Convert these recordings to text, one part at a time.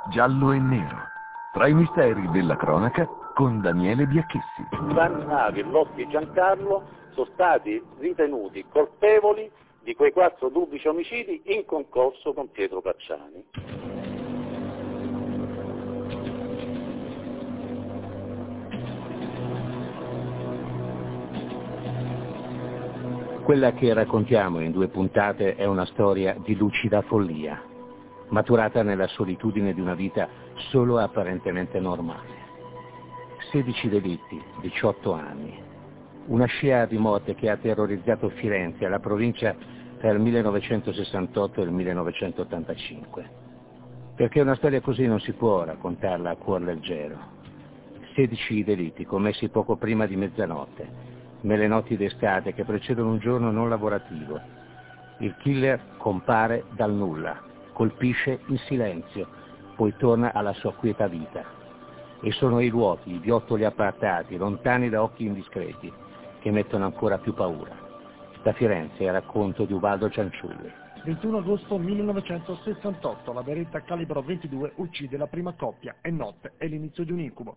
giallo e nero. Tra i misteri della cronaca con Daniele Biacchessi. Vannavi e Loschi Giancarlo sono stati ritenuti colpevoli di quei 4 duplici omicidi in concorso con Pietro Pacciani. Quella che raccontiamo in 2 puntate è una storia di lucida follia, maturata nella solitudine di una vita solo apparentemente normale. 16 delitti, 18 anni. Una scia di morte che ha terrorizzato Firenze e la provincia tra il 1968 e il 1985. Perché una storia così non si può raccontarla a cuor leggero. 16 delitti commessi poco prima di mezzanotte, nelle notti d'estate che precedono un giorno non lavorativo. Il killer compare dal nulla, colpisce in silenzio, poi torna alla sua quieta vita. E sono i luoghi, i viottoli appartati, lontani da occhi indiscreti, che mettono ancora più paura. Da Firenze il racconto di Ubaldo Cianciulli. 21 agosto 1968, la beretta calibro 22 uccide la prima coppia. È notte, è l'inizio di un incubo.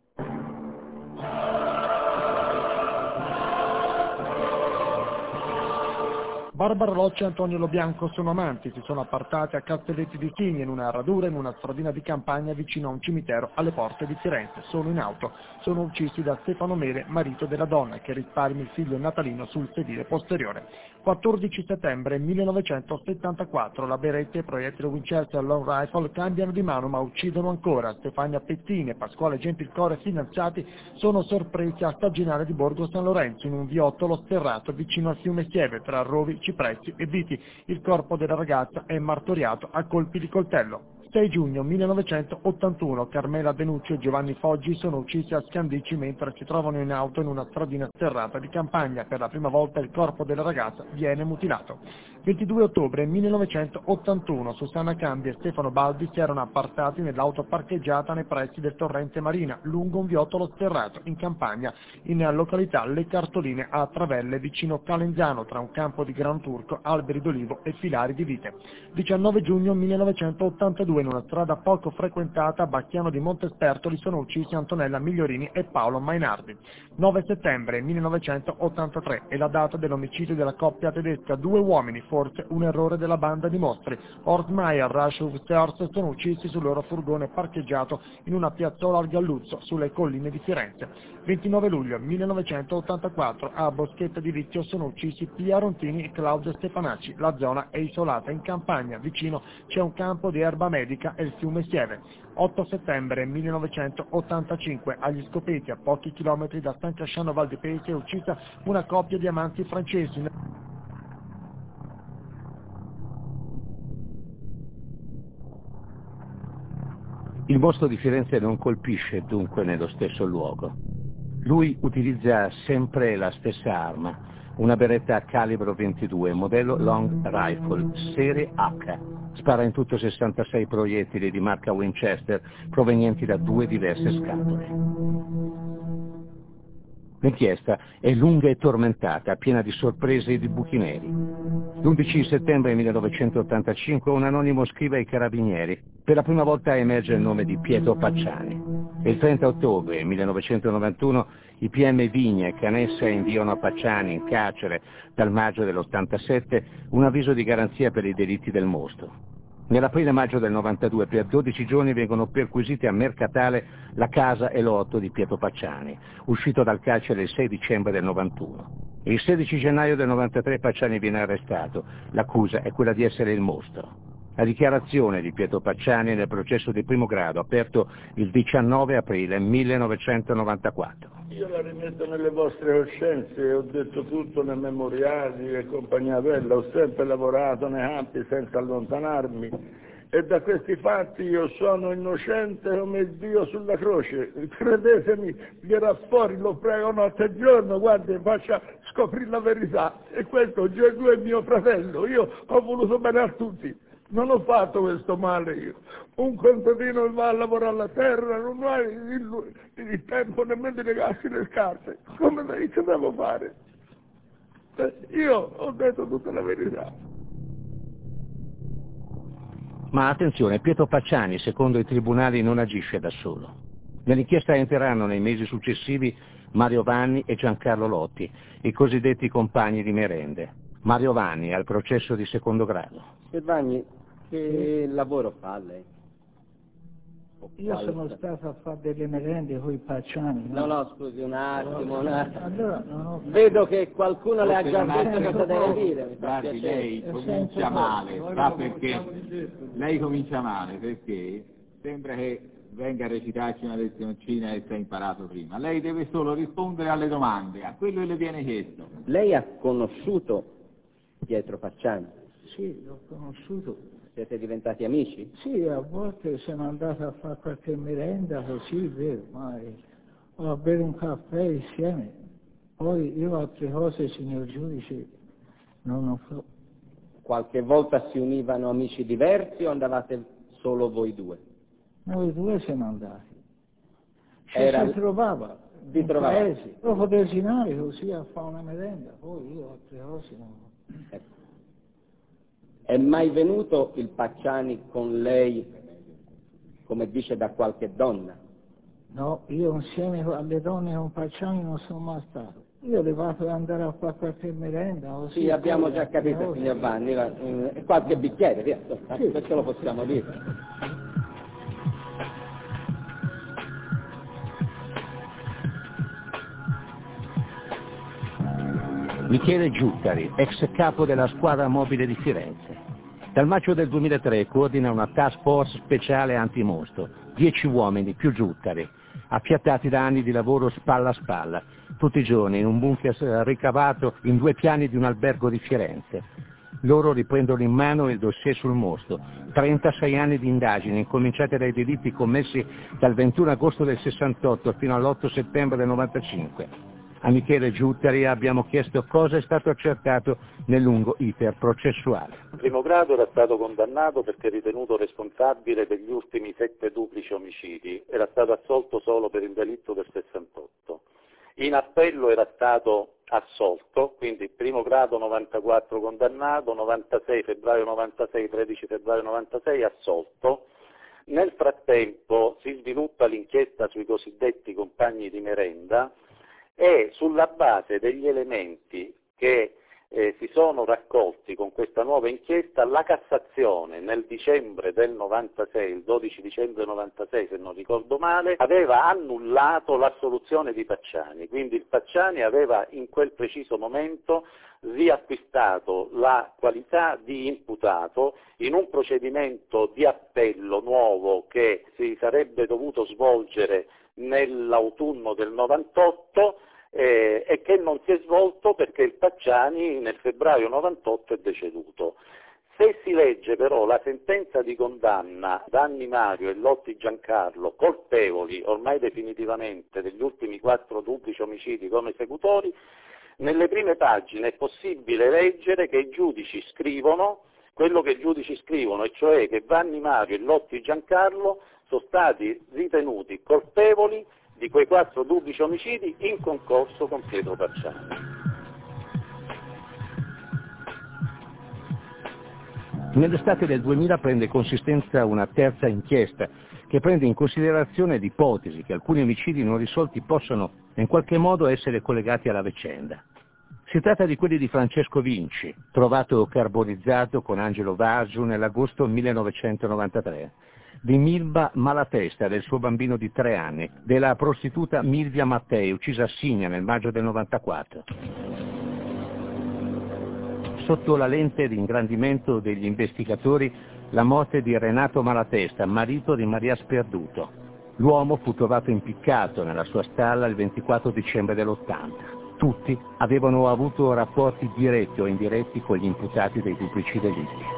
Barbara Roccia e Antonio Lobianco sono amanti, si sono appartati a Castelletti di Tigni in una radura in una stradina di campagna vicino a un cimitero alle porte di Firenze. Sono in auto, sono uccisi da Stefano Mere, marito della donna, che risparmia il figlio natalino sul sedile posteriore. 14 settembre 1974, la beretta e i proiettili Winchester Long Rifle cambiano di mano ma uccidono ancora. Stefania Pettini e Pasquale Gentilcore, finanziati, sono sorpresi a Stagionale di Borgo San Lorenzo in un viottolo sterrato vicino al fiume Sieve tra rovi, cipressi e viti. Il corpo della ragazza è martoriato a colpi di coltello. 6 giugno 1981, Carmela Denuccio e Giovanni Foggi sono uccisi a Scandici mentre si trovano in auto in una stradina sterrata di campagna. Per la prima volta il corpo della ragazza viene mutilato. 22 ottobre 1981, Susanna Cambi e Stefano Baldi si erano appartati nell'auto parcheggiata nei pressi del torrente Marina, lungo un viottolo sterrato in campagna, in località Le Cartoline a Travelle, vicino Calenzano, tra un campo di gran turco, alberi d'olivo e filari di vite. 19 giugno 1982, in una strada poco frequentata a Bacchiano di Montespertoli sono uccisi Antonella Migliorini e Paolo Mainardi. 9 settembre 1983 è la data dell'omicidio della coppia tedesca. 2 uomini, forse un errore della banda di mostri. Horst Meyer e Rashov Steurs sono uccisi sul loro furgone parcheggiato in una piazzola al Galluzzo, sulle colline di Firenze. 29 luglio 1984 a Boschetta di Vizio sono uccisi Pia Rontini e Claudio Stefanacci. La zona è isolata in campagna, vicino c'è un campo di erba medica e il fiume Sieve. 8 settembre 1985 agli Scopeti, a pochi chilometri da San Casciano Val di Pesi, è uccisa una coppia di amanti francesi. Il mostro di Firenze non colpisce dunque nello stesso luogo. Lui utilizza sempre la stessa arma, una beretta a calibro 22, modello Long Rifle, serie H. Spara in tutto 66 proiettili di marca Winchester provenienti da 2 diverse scatole. L'inchiesta è lunga e tormentata, piena di sorprese e di buchi neri. L'11 settembre 1985 un anonimo scrive ai carabinieri. Per la prima volta emerge il nome di Pietro Pacciani. E il 30 ottobre 1991 i PM Vigna e Canessa inviano a Pacciani, in carcere dal maggio dell'87, un avviso di garanzia per i delitti del mostro. Nell'aprile-maggio del 92 per 12 giorni vengono perquisiti a Mercatale la casa e l'orto di Pietro Pacciani, uscito dal carcere il 6 dicembre del 91. Il 16 gennaio del 93 Pacciani viene arrestato. L'accusa è quella di essere il mostro. La dichiarazione di Pietro Pacciani nel processo di primo grado, aperto il 19 aprile 1994. Io la rimetto nelle vostre coscienze, ho detto tutto nei memoriali e compagnia bella, ho sempre lavorato nei campi senza allontanarmi e da questi fatti io sono innocente come Dio sulla croce. Credetemi, verrà fuori, lo prego notte e giorno, guardi, faccia scoprire la verità. E questo Gesù è mio fratello, io ho voluto bene a tutti. Non ho fatto questo male io. Un contadino va a lavorare la terra, non ha il tempo nemmeno di legarsi le scarpe. Come che devo fare? Io ho detto tutta la verità. Ma attenzione, Pietro Pacciani, secondo i tribunali, non agisce da solo. Nell'inchiesta entreranno nei mesi successivi Mario Vanni e Giancarlo Lotti, i cosiddetti compagni di merende. Mario Vanni è al processo di secondo grado. Signor Vanni, che lavoro fa lei? Io sono stato a fare delle merende con i Pacciani. No, scusi un attimo. Allora, Vedo che qualcuno le ha già detto cosa deve dire. Mi fa Guardi, piacere. lei comincia male, sa perché? Lei comincia male perché sembra che venga a recitarci una lezioncina che si è imparato prima. Lei deve solo rispondere alle domande, a quello che le viene chiesto. Lei ha conosciuto Pietro Pacciani? sì, l'ho conosciuto. Siete diventati amici? Sì, a volte sono andato a fare qualche merenda così, vero, ma a bere un caffè insieme. Poi io altre cose, signor giudice, non lo so. Qualche volta si univano amici diversi o andavate solo voi due? Noi due siamo andati. Era... Si trovava Vi trovavate? paese, dopo desinare così a fare una merenda, poi io altre cose non... Ecco. È mai venuto il Pacciani con lei, come dice, da qualche donna? No, io insieme alle donne con Pacciani non sono mai stato. Io ho levato ad andare a fare qualche merenda. Così, Sì, abbiamo già altre capito, cose. signor Vanni, qualche bicchiere, via, questo lo possiamo dire. Michele Giuttari, ex capo della squadra mobile di Firenze. Dal maggio del 2003 coordina una task force speciale antimostro, 10 uomini più Giuttari, affiattati da anni di lavoro spalla a spalla, tutti i giorni in un bunker ricavato in 2 piani di un albergo di Firenze. Loro riprendono in mano il dossier sul mostro, 36 anni di indagini incominciate dai delitti commessi dal 21 agosto del 68 fino all'8 settembre del 95. A Michele Giuttari abbiamo chiesto cosa è stato accertato nel lungo iter processuale. In primo grado era stato condannato perché ritenuto responsabile degli ultimi 7 duplici omicidi, era stato assolto solo per il delitto del 68. In appello era stato assolto, quindi primo grado 94 condannato, 96 febbraio 96, 13 febbraio 96 assolto. Nel frattempo si sviluppa l'inchiesta sui cosiddetti compagni di merenda, e sulla base degli elementi che si sono raccolti con questa nuova inchiesta, la Cassazione nel dicembre del 96, il 12 dicembre 96 se non ricordo male, aveva annullato l'assoluzione di Pacciani, quindi il Pacciani aveva in quel preciso momento riacquistato la qualità di imputato in un procedimento di appello nuovo che si sarebbe dovuto svolgere nell'autunno del 98 e che non si è svolto perché il Pacciani nel febbraio 98 è deceduto. Se si legge però la sentenza di condanna Vanni Mario e Lotti Giancarlo colpevoli ormai definitivamente degli ultimi 4 duplici omicidi come esecutori, nelle prime pagine è possibile leggere che i giudici scrivono quello che i giudici scrivono, e cioè che Vanni Mario e Lotti Giancarlo sono stati ritenuti colpevoli di quei 4 duplici omicidi in concorso con Pietro Pacciani. Nell'estate del 2000 prende consistenza una terza inchiesta che prende in considerazione l'ipotesi che alcuni omicidi non risolti possano in qualche modo essere collegati alla vicenda. Si tratta di quelli di Francesco Vinci, trovato carbonizzato con Angelo Vasu nell'agosto 1993, di Milva Malatesta, del suo bambino di 3 anni, della prostituta Milvia Mattei, uccisa a Signa nel maggio del 94. Sotto la lente di ingrandimento degli investigatori, la morte di Renato Malatesta, marito di Maria Sperduto. L'uomo fu trovato impiccato nella sua stalla il 24 dicembre dell'80. Tutti avevano avuto rapporti diretti o indiretti con gli imputati dei duplici delitti.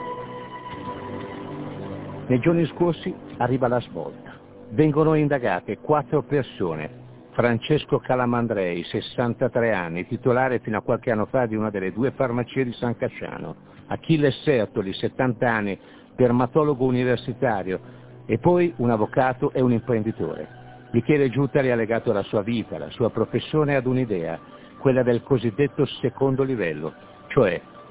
Nei giorni scorsi arriva la svolta. Vengono indagate 4 persone. Francesco Calamandrei, 63 anni, titolare fino a qualche anno fa di una delle 2 farmacie di San Casciano. Achille Sertoli, 70 anni, dermatologo universitario, e poi un avvocato e un imprenditore. Michele Giuttari ha legato la sua vita, la sua professione ad un'idea, quella del cosiddetto secondo livello, cioè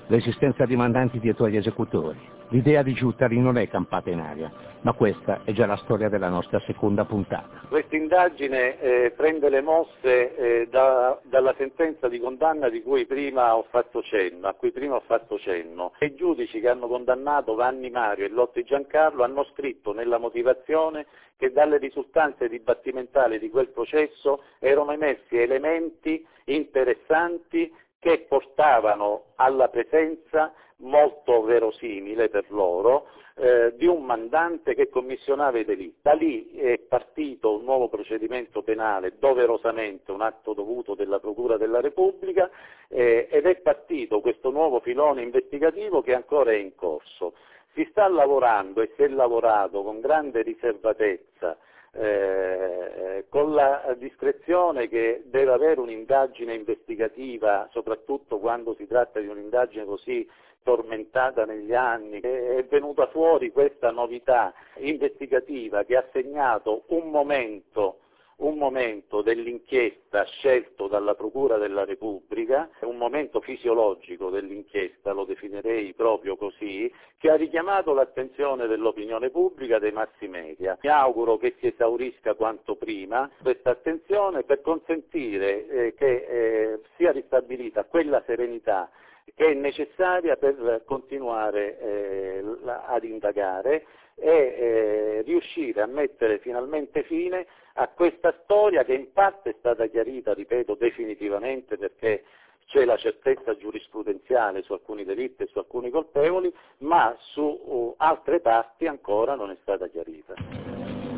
l'esistenza di mandanti dietro agli esecutori. L'idea di Giuttari non è campata in aria, ma questa è già la storia della nostra seconda puntata. Questa indagine prende le mosse dalla sentenza di condanna a cui prima ho fatto cenno. I giudici che hanno condannato Vanni Mario e Lotti Giancarlo hanno scritto nella motivazione che dalle risultanze dibattimentali di quel processo erano emersi elementi interessanti che portavano alla presenza molto verosimile per loro di un mandante che commissionava i delitti. Da lì è partito un nuovo procedimento penale, doverosamente un atto dovuto della Procura della Repubblica, ed è partito questo nuovo filone investigativo che ancora è in corso. Si sta lavorando e si è lavorato con grande riservatezza, con la discrezione che deve avere un'indagine investigativa, soprattutto quando si tratta di un'indagine così tormentata negli anni. È venuta fuori questa novità investigativa che ha segnato un momento dell'inchiesta scelto dalla Procura della Repubblica, un momento fisiologico dell'inchiesta, lo definirei proprio così, che ha richiamato l'attenzione dell'opinione pubblica, dei mass media. Mi auguro che si esaurisca quanto prima questa attenzione per consentire che sia ristabilita quella serenità che è necessaria per continuare ad indagare e riuscire a mettere finalmente fine a questa storia che in parte è stata chiarita, ripeto, definitivamente, perché c'è la certezza giurisprudenziale su alcuni delitti e su alcuni colpevoli, ma su altre parti ancora non è stata chiarita.